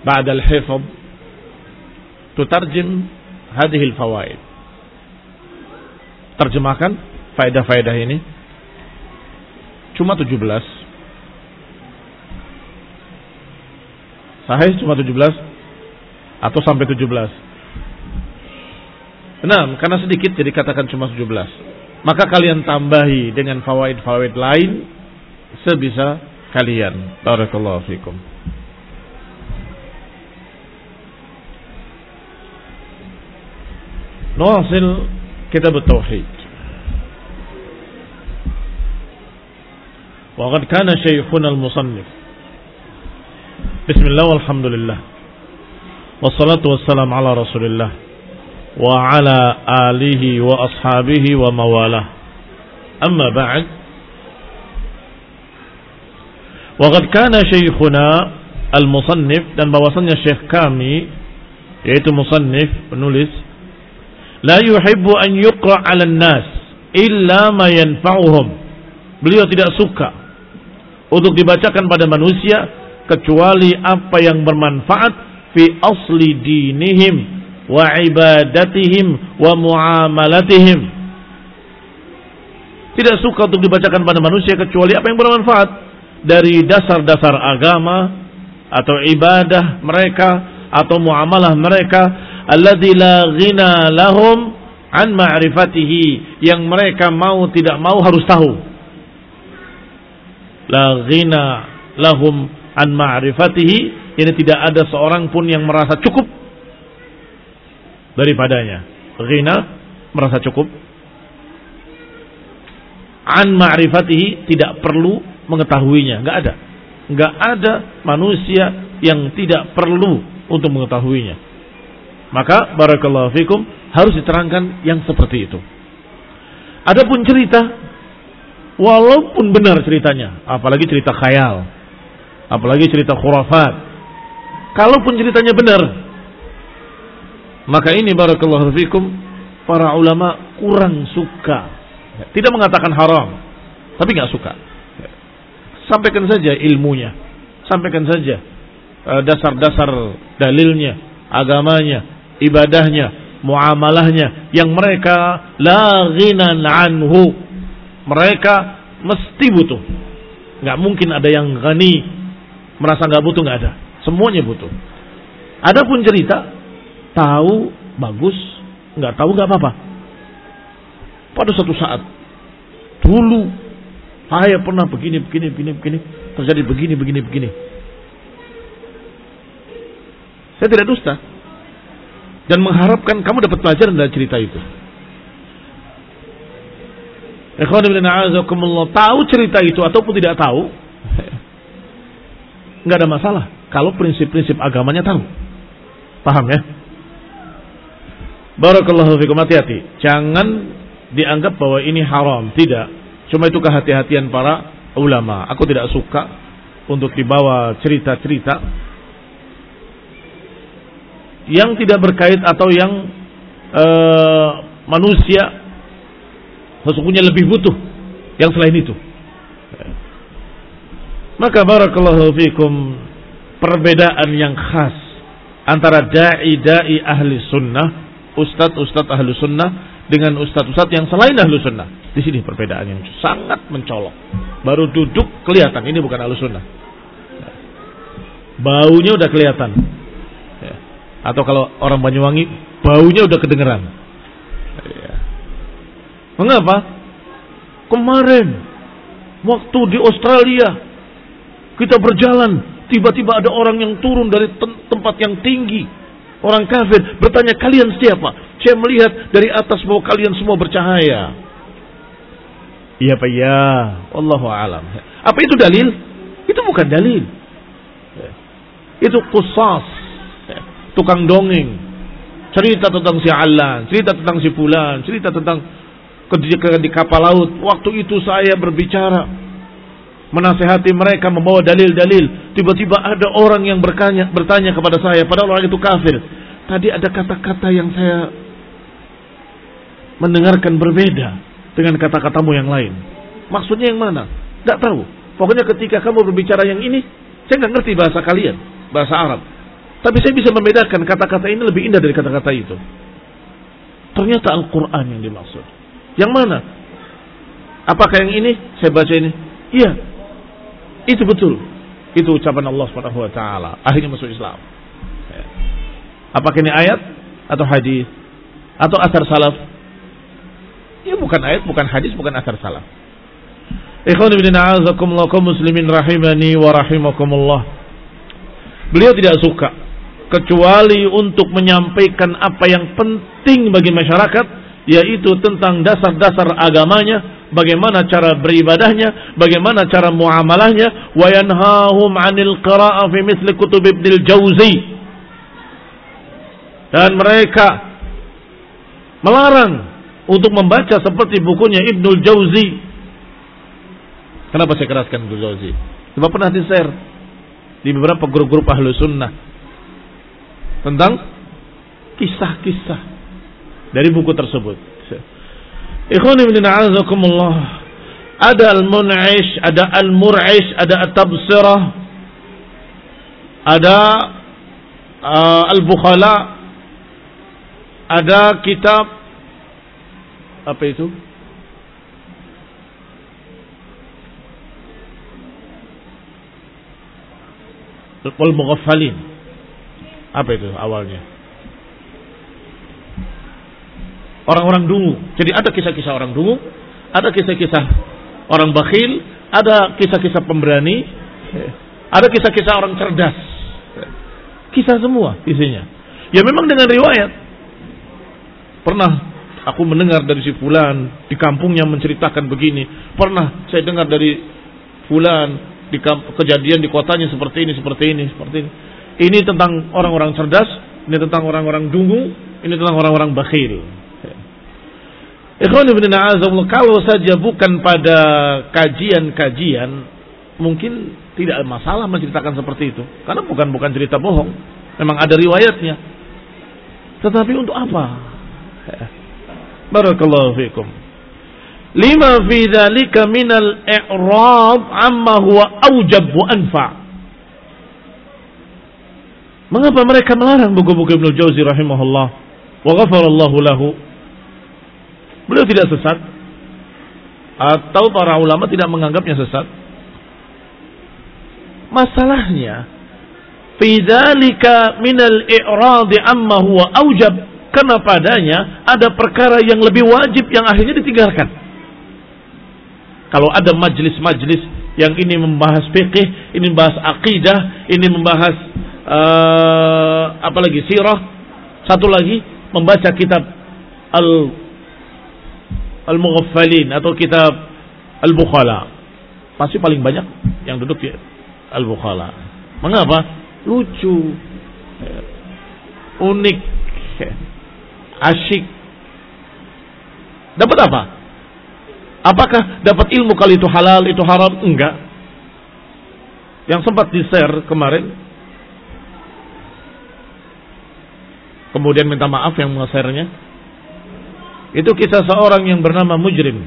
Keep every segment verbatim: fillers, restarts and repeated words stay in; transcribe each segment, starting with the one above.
ba'da al-hifdh tutarjim hadhihi al-fawaid. Terjemahkan faedah-faedah ini. Cuma tujuh belas. Sahih cuma tujuh belas atau sampai tujuh belas. Nah, karena sedikit jadi katakan cuma tujuh belas. Maka kalian tambahi dengan fawaid-fawaid lain sebisa kalian. Barakallahu fikum. Nuwasil kitab at-tauhid. Wa qad kana shaykhuna al-musannif. Bismillah walhamdulillah. Wassalatu wassalamu ala Rasulillah wa ala alihi wa ashabihi wa mawalah. Amma ba'd. Wa qad kana shaykhuna al-musannif, dan bahwasannya syekh kami yaitu musannif, penulis, la yuhibbu an yuqra 'ala an-nas illa ma yanfa'uhum. Beliau tidak suka untuk dibacakan pada manusia kecuali apa yang bermanfaat fi asli dinihim wa ibadatihim wa muamalatihim. Tidak suka untuk dibacakan pada manusia kecuali apa yang bermanfaat dari dasar-dasar agama atau ibadah mereka atau muamalah mereka, alladzi la ghina lahum an ma'rifatihi, yang mereka mau tidak mau harus tahu. La ghina lahum an ma'rifatihi, ini tidak ada seorang pun yang merasa cukup daripadanya. Ghina, merasa cukup. An ma'rifatihi, tidak perlu mengetahuinya, enggak ada. Enggak ada manusia yang tidak perlu untuk mengetahuinya. Maka barakallahu fikum, harus diterangkan yang seperti itu. Adapun cerita, walaupun benar ceritanya, apalagi cerita khayal, apalagi cerita khurafat, kalaupun ceritanya benar, maka ini barakallahu fikum, para ulama kurang suka. Tidak mengatakan haram, tapi nggak suka. Sampaikan saja ilmunya, sampaikan saja dasar-dasar dalilnya, agamanya, ibadahnya, muamalahnya, yang mereka la ghinan anhu, mereka mesti butuh. Nggak mungkin ada yang ghani merasa nggak butuh, nggak ada. Semuanya butuh. Adapun cerita, tahu bagus, nggak tahu nggak apa-apa. Pada suatu saat dulu saya pernah begini, begini, begini, begini, terjadi begini, begini, begini. Saya tidak dusta dan mengharapkan kamu dapat pelajaran dari cerita itu. Ikhwan fillah a'azakumullah, tahu cerita itu ataupun tidak tahu, nggak ada masalah kalau prinsip-prinsip agamanya tahu. Paham ya? Barakallahu fikum, hati-hati. Jangan dianggap bahwa ini haram, tidak. Cuma itu kehati-hatian para ulama. Aku tidak suka untuk dibawa cerita-cerita yang tidak berkait atau yang uh, manusia sesungguhnya lebih butuh yang selain itu. Maka barakallahu fikum, perbedaan yang khas antara da'i-da'i ahli sunnah, ustadz-ustadz ahli sunnah, dengan ustadz-ustadz yang selain ahli sunnah. Di sini perbedaan yang sangat mencolok. Baru duduk kelihatan ini bukan ahli sunnah. Baunya udah kelihatan. Atau kalau orang Banyuwangi, baunya udah kedengeran. Mengapa? Kemarin waktu di Australia kita berjalan, tiba-tiba ada orang yang turun dari tempat yang tinggi, orang kafir, bertanya, kalian siapa? Saya melihat dari atas bahwa kalian semua bercahaya. Iya Pak, ya, wallahu alam. Apa itu dalil? Itu bukan dalil. Itu qusas, tukang dongeng, cerita tentang si Alan, cerita tentang si Fulan, cerita tentang ketika di kapal laut. Waktu itu saya berbicara, menasehati mereka, membawa dalil-dalil. Tiba-tiba ada orang yang bertanya, bertanya kepada saya, padahal orang itu kafir. Tadi ada kata-kata yang saya mendengarkan berbeda dengan kata-katamu yang lain. Maksudnya yang mana? Tidak tahu. Pokoknya ketika kamu berbicara yang ini, saya nggak ngerti bahasa kalian, bahasa Arab. Tapi saya bisa membedakan kata-kata ini lebih indah dari kata-kata itu. Ternyata Al-Quran yang dimaksud. Yang mana? Apakah yang ini? Saya baca ini. Iya. Itu betul. Itu ucapan Allah Subhanahu wa taala. Akhirnya masuk Islam. Apakah ini ayat atau hadis atau asar salaf? Ya bukan ayat, bukan hadis, bukan asar salaf. Ikhwan fillah a'azakumullah kaum muslimin rahimani wa rahimakumullah. Beliau tidak suka kecuali untuk menyampaikan apa yang penting bagi masyarakat, yaitu tentang dasar-dasar agamanya, bagaimana cara beribadahnya, bagaimana cara muamalahnya, wa yanhahum 'anil qira'ah fi mithli kutub Ibnul Jauzi. Dan mereka melarang untuk membaca seperti bukunya Ibnul Jauzi. Kenapa saya keraskan Ibnul Jauzi? Sebab pernah di-share di beberapa grup-grup ahlu sunnah tentang kisah-kisah dari buku tersebut. Ikhwani fillah a'azakumullah. Ada al-mun'ish, ada al-mur'ish, ada at-tabsirah, ada uh, al-bukhala, ada kitab apa itu? Al-Mughaffalin. Apa itu awalnya? Orang-orang dungu. Jadi ada kisah-kisah orang dungu, ada kisah-kisah orang bakhil, ada kisah-kisah pemberani, ada kisah-kisah orang cerdas. Kisah semua isinya. Ya memang dengan riwayat. Pernah aku mendengar dari si fulan di kampungnya menceritakan begini. Pernah saya dengar dari fulan di kejadian di kotanya seperti ini, seperti ini, seperti ini. Ini tentang orang-orang cerdas, ini tentang orang-orang dungu, ini tentang orang-orang bakhil. Ikhwan ibn a'azamullah, kalau saja bukan pada kajian-kajian, mungkin tidak masalah menceritakan seperti itu. Karena bukan bukan cerita bohong. Memang ada riwayatnya. Tetapi untuk apa? Barakallahu fikum. Lima fi dzalika minal i'rad amma huwa aujab wa anfa. Mengapa mereka melarang buku-buku Ibnu Jauzi rahimahullah wa ghafarallahu lahu? Beliau tidak sesat atau para ulama tidak menganggapnya sesat. Masalahnya fi dzalika minal i'rad amma huwa aujab, karena padanya ada perkara yang lebih wajib yang akhirnya ditinggalkan. Kalau ada majlis-majlis yang ini membahas fikih, ini membahas akidah, ini membahas uh, apa lagi sirah, satu lagi membaca kitab al al-Mughaffalin atau kitab al-Bukhala, pasti paling banyak yang duduk di al-Bukhala. Mengapa? Lucu, unik, asyik. Dapat apa? Apakah dapat ilmu kalau itu halal, itu haram? Enggak. Yang sempat di-share kemarin, kemudian minta maaf yang nge-share-nya, itu kisah seorang yang bernama Mujrim.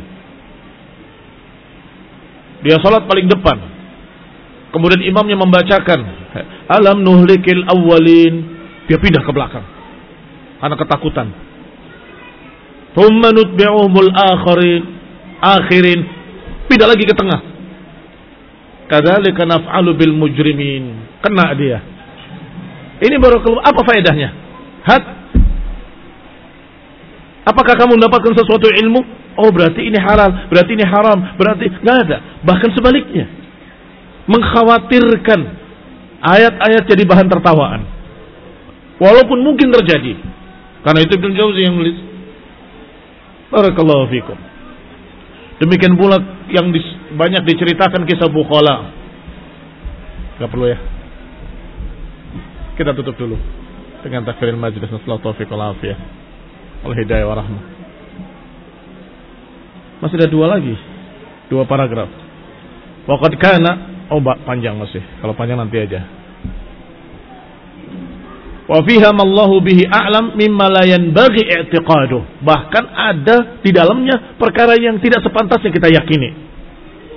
Dia sholat paling depan, kemudian imamnya membacakan alam nuhlikil awwalin, dia pindah ke belakang karena ketakutan. Thumma nutbi'uhumul akhirin, akhirin, pindah lagi ke tengah. Kadzalika naf'alu bil mujrimin, kena dia. Ini baru keluar, apa faedahnya? Hat, apakah kamu mendapatkan sesuatu ilmu? Oh berarti ini halal, berarti ini haram, berarti nggak ada. Bahkan sebaliknya, mengkhawatirkan ayat-ayat jadi bahan tertawaan, walaupun mungkin terjadi. Karena itu Ibnu Jauzi yang menulis. Barakallahu fikum. Demikian pula yang dis, banyak diceritakan kisah Bukhala. Gak perlu ya. Kita tutup dulu dengan takbirul majlis. Nasallahu taufiq wal afiyah wal hidayah wa rahmah. Masih ada dua lagi, dua paragraf. Waqad kana, oh mbak panjang masih. Kalau panjang nanti aja. Wa fiha mallahu bihi a'lam mimma la yanbaghi i'tiqaduh. Bahkan ada di dalamnya perkara yang tidak sepantasnya kita yakini.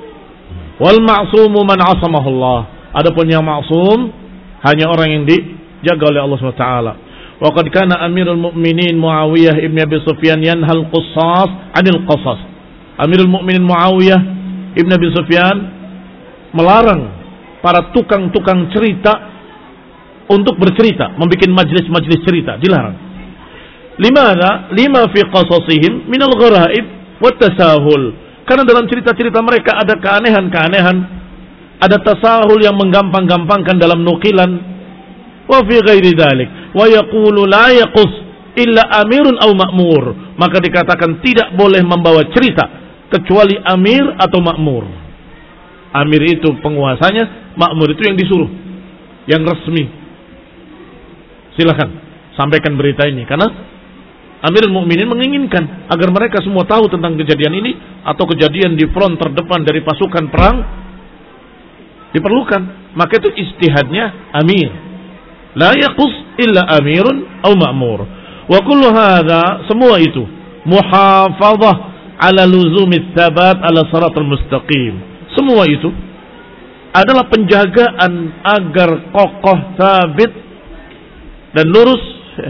Wal ma'sumu man 'asamahullah. Adapun yang ma'sum hanya orang yang di dijaga oleh Allah subhanahu wa taala. Wa qad kana Amirul Mukminin Muawiyah ibn Abi Sufyan yanhal qissas 'anil qasas. Amirul Mukminin Muawiyah ibn Abi Sufyan melarang para tukang-tukang cerita untuk bercerita, membuat majlis-majlis cerita, dilarang. Limana? Lima fi qasasihim minal gharaib wat tasahul. Karena dalam cerita-cerita mereka ada keanehan-keanehan, ada tasahul yang menggampang-gampangkan dalam nukilan. Wa fi ghairi dzalik wa yaqulu la yaqus illa amirun aw ma'mur. Maka dikatakan tidak boleh membawa cerita kecuali amir atau makmur. Amir itu penguasanya, makmur itu yang disuruh, yang resmi. Silakan sampaikan berita ini, karena Amirul Mukminin menginginkan agar mereka semua tahu tentang kejadian ini atau kejadian di front terdepan dari pasukan perang diperlukan. Maka itu ijtihadnya amir. La yaqus illa amirun aw ma'mur. Wa kullu hadha, semua itu muhafadhah ala luzumit tsabat ala shiratal mustaqim. Semua itu adalah penjagaan agar kokoh, sabit dan lurus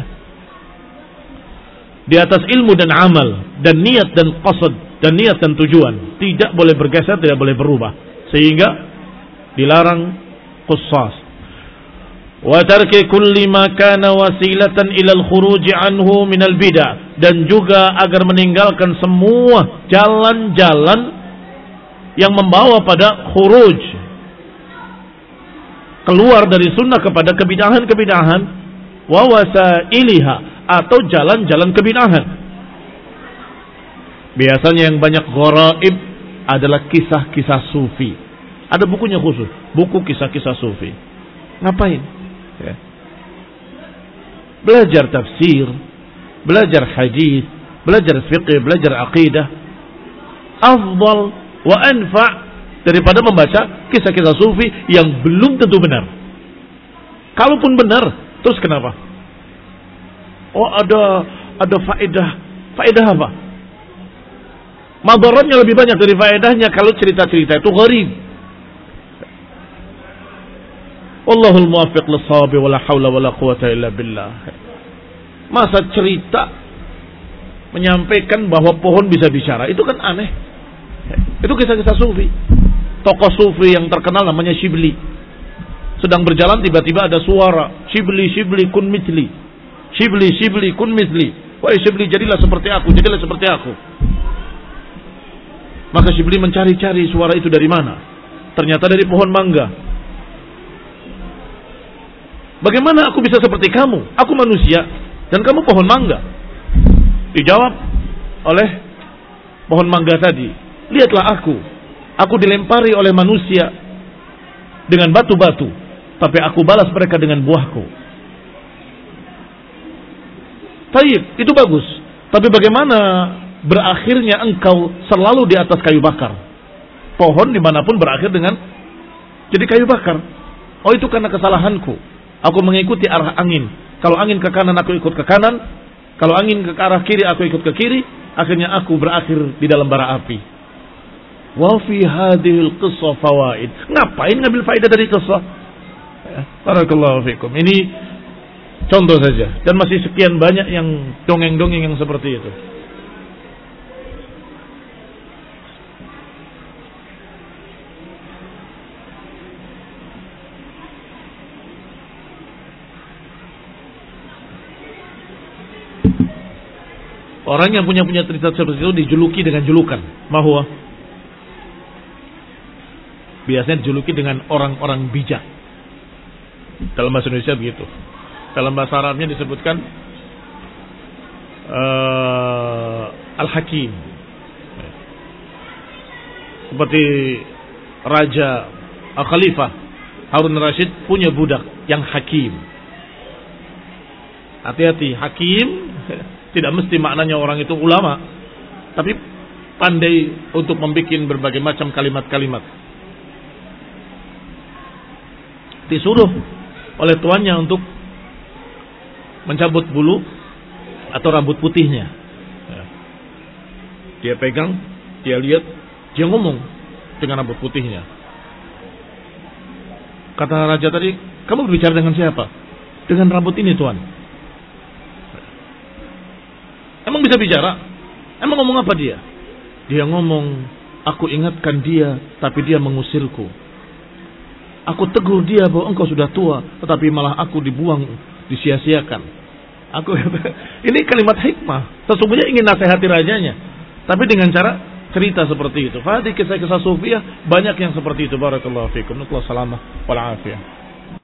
di atas ilmu dan amal dan niat dan qasad dan niat dan tujuan, tidak boleh bergeser, tidak boleh berubah, sehingga dilarang qussas. Wa tarki kulli ma kana wasilatan ila al-khuruj anhu min al-bid'ah, dan juga agar meninggalkan semua jalan-jalan yang membawa pada khuruj, keluar dari sunnah kepada kebidahan-kebidahan, wa wasailiha, atau jalan-jalan kebidahan. Biasanya yang banyak gharaib adalah kisah-kisah sufi. Ada bukunya khusus, buku kisah-kisah sufi. Ngapain? Ya. Belajar tafsir, belajar hadis, belajar fiqh, belajar aqidah, afdal wa anfa' daripada membaca kisah-kisah sufi yang belum tentu benar. Kalaupun benar, terus kenapa? Oh, ada ada faedah. Faedah apa? Madaratnya lebih banyak dari faedahnya kalau cerita-cerita itu gharib. Wallahul muwaffiq lis-shawab wa la haula wa la quwwata illa billah. Masa cerita menyampaikan bahwa pohon bisa bicara, itu kan aneh. Itu kisah-kisah sufi. Tokoh sufi yang terkenal namanya Shibli. Sedang berjalan tiba-tiba ada suara, Shibli, Shibli kun mithli. Shibli, Shibli kun mithli. Wahai Shibli, jadilah seperti aku, jadilah seperti aku. Maka Shibli mencari-cari suara itu dari mana. Ternyata dari pohon mangga. Bagaimana aku bisa seperti kamu? Aku manusia dan kamu pohon mangga. Dijawab oleh pohon mangga tadi, lihatlah aku, aku dilempari oleh manusia dengan batu-batu, tapi aku balas mereka dengan buahku. Taib, itu bagus. Tapi bagaimana berakhirnya engkau selalu di atas kayu bakar? Pohon dimanapun berakhir dengan jadi kayu bakar. Oh, itu karena kesalahanku. Aku mengikuti arah angin. Kalau angin ke kanan, aku ikut ke kanan. Kalau angin ke arah kiri, aku ikut ke kiri. Akhirnya aku berakhir di dalam bara api. Wa fi hadhil qissah fawaid. Ngapain ngambil faedah dari qissah? Barakallahu fikum. Ini contoh saja, dan masih sekian banyak yang dongeng-dongeng yang seperti itu. Orang yang punya punya cerita seperti itu dijuluki dengan julukan mahwa. Biasanya dijuluki dengan orang-orang bijak. Dalam bahasa Indonesia begitu. Dalam bahasa Arabnya disebutkan uh, Al-Hakim. Seperti Raja Al-Khalifah Harun Rashid punya budak yang hakim. Hati-hati, hakim tidak mesti maknanya orang itu ulama, tapi pandai untuk membuat berbagai macam kalimat-kalimat. Disuruh oleh tuannya untuk mencabut bulu atau rambut putihnya. Dia pegang, dia lihat, dia ngomong dengan rambut putihnya. Kata raja tadi, kamu berbicara dengan siapa? dengan rambut ini tuan. Emang bisa bicara? Emang ngomong apa dia? Dia ngomong, aku ingatkan dia, tapi dia mengusirku. Aku tegur dia bahwa engkau sudah tua, tetapi malah aku dibuang, disia-siakan. Aku ini kalimat hikmah. Sesungguhnya ingin nasihati rajanya, tapi dengan cara cerita seperti itu. Fadi kisah-kisah sufiah banyak yang seperti itu. Barakallahu fikum. Nuqla salamah wal afiyah.